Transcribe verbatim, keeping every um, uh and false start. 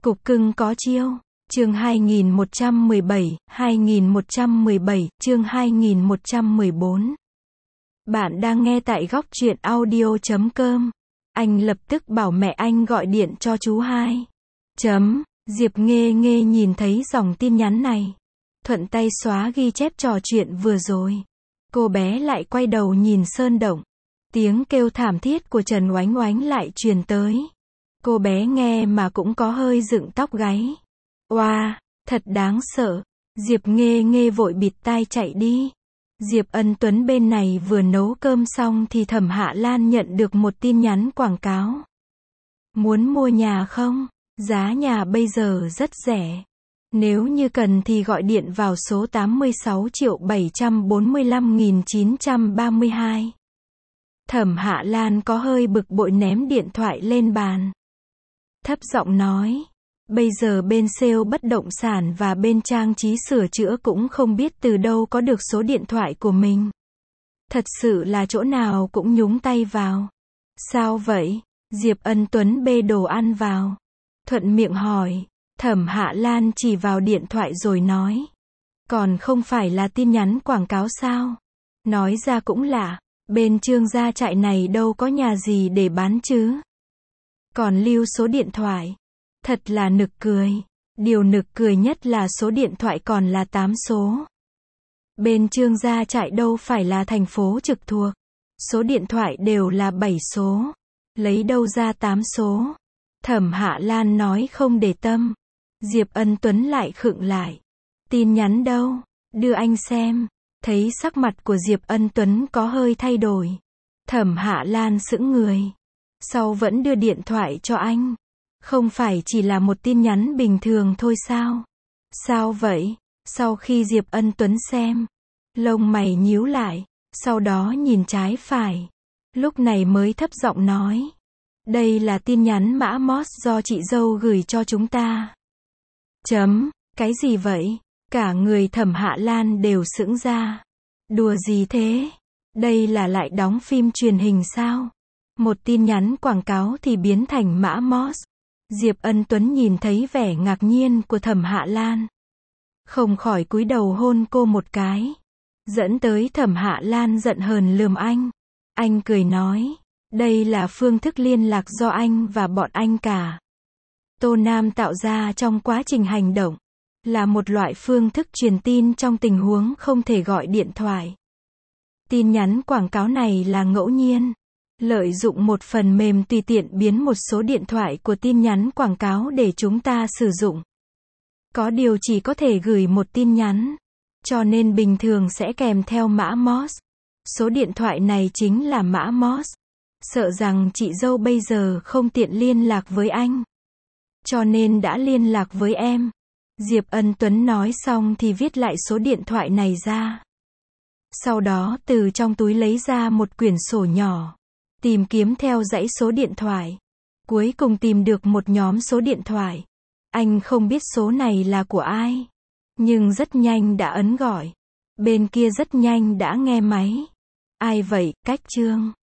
Cục cưng có chiêu. Chương hai nghìn một trăm mười bảy, hai nghìn một trăm mười bảy, chương hai nghìn một trăm mười bốn. Bạn đang nghe tại góc truyện audio chấm com. Anh lập tức bảo mẹ anh gọi điện cho chú hai. Chấm. Diệp Nghê Nghê nhìn thấy dòng tin nhắn này. Thuận tay xóa ghi chép trò chuyện vừa rồi. Cô bé lại quay đầu nhìn sơn động. Tiếng kêu thảm thiết của Trần Oánh Oánh lại truyền tới. Cô bé nghe mà cũng có hơi dựng tóc gáy. Oa, wow, thật đáng sợ. Diệp Nghê Nghê vội bịt tai chạy đi. Diệp Ân Tuấn bên này vừa nấu cơm xong thì Thẩm Hạ Lan nhận được một tin nhắn quảng cáo. Muốn mua nhà không? Giá nhà bây giờ rất rẻ. Nếu như cần thì gọi điện vào số tám mươi sáu triệu bảy trăm bốn mươi lăm nghìn chín trăm ba mươi hai. Thẩm Hạ Lan có hơi bực bội ném điện thoại lên bàn. Thấp giọng nói. Bây giờ bên sale bất động sản và bên trang trí sửa chữa cũng không biết từ đâu có được số điện thoại của mình. Thật sự là chỗ nào cũng nhúng tay vào. Sao vậy? Diệp Ân Tuấn bê đồ ăn vào. Thuận miệng hỏi. Thẩm Hạ Lan chỉ vào điện thoại rồi nói. Còn không phải là tin nhắn quảng cáo sao? Nói ra cũng lạ. Bên Trương gia trại này đâu có nhà gì để bán chứ. Còn lưu số điện thoại. Thật là nực cười. Điều nực cười nhất là số điện thoại còn là tám số. Bên Trương gia trại đâu phải là thành phố trực thuộc. Số điện thoại đều là bảy số. Lấy đâu ra tám số. Thẩm Hạ Lan nói không để tâm. Diệp Ân Tuấn lại khựng lại. Tin nhắn đâu? Đưa anh xem. Thấy sắc mặt của Diệp Ân Tuấn có hơi thay đổi. Thẩm Hạ Lan sững người. Sau vẫn đưa điện thoại cho anh. Không phải chỉ là một tin nhắn bình thường thôi sao? Sao vậy? Sau khi Diệp Ân Tuấn xem, lông mày nhíu lại, sau đó nhìn trái phải. Lúc này mới thấp giọng nói. Đây là tin nhắn mã Morse do chị dâu gửi cho chúng ta. Chấm. Cái gì vậy? Cả người Thẩm Hạ Lan đều sững ra. Đùa gì thế? Đây là lại đóng phim truyền hình sao? Một tin nhắn quảng cáo thì biến thành mã Morse. Diệp Ân Tuấn nhìn thấy vẻ ngạc nhiên của Thẩm Hạ Lan. Không khỏi cúi đầu hôn cô một cái. Dẫn tới Thẩm Hạ Lan giận hờn lườm anh. Anh cười nói. Đây là phương thức liên lạc do anh và bọn anh cả. Tô Nam tạo ra trong quá trình hành động. Là một loại phương thức truyền tin trong tình huống không thể gọi điện thoại. Tin nhắn quảng cáo này là ngẫu nhiên. Lợi dụng một phần mềm tùy tiện biến một số điện thoại của tin nhắn quảng cáo để chúng ta sử dụng. Có điều chỉ có thể gửi một tin nhắn. Cho nên bình thường sẽ kèm theo mã Morse. Số điện thoại này chính là mã Morse. Sợ rằng chị dâu bây giờ không tiện liên lạc với anh. Cho nên đã liên lạc với em. Diệp Ân Tuấn nói xong thì viết lại số điện thoại này ra. Sau đó từ trong túi lấy ra một quyển sổ nhỏ. Tìm kiếm theo dãy số điện thoại. Cuối cùng tìm được một nhóm số điện thoại. Anh không biết số này là của ai. Nhưng rất nhanh đã ấn gọi. Bên kia rất nhanh đã nghe máy. Ai vậy, Cách Trương?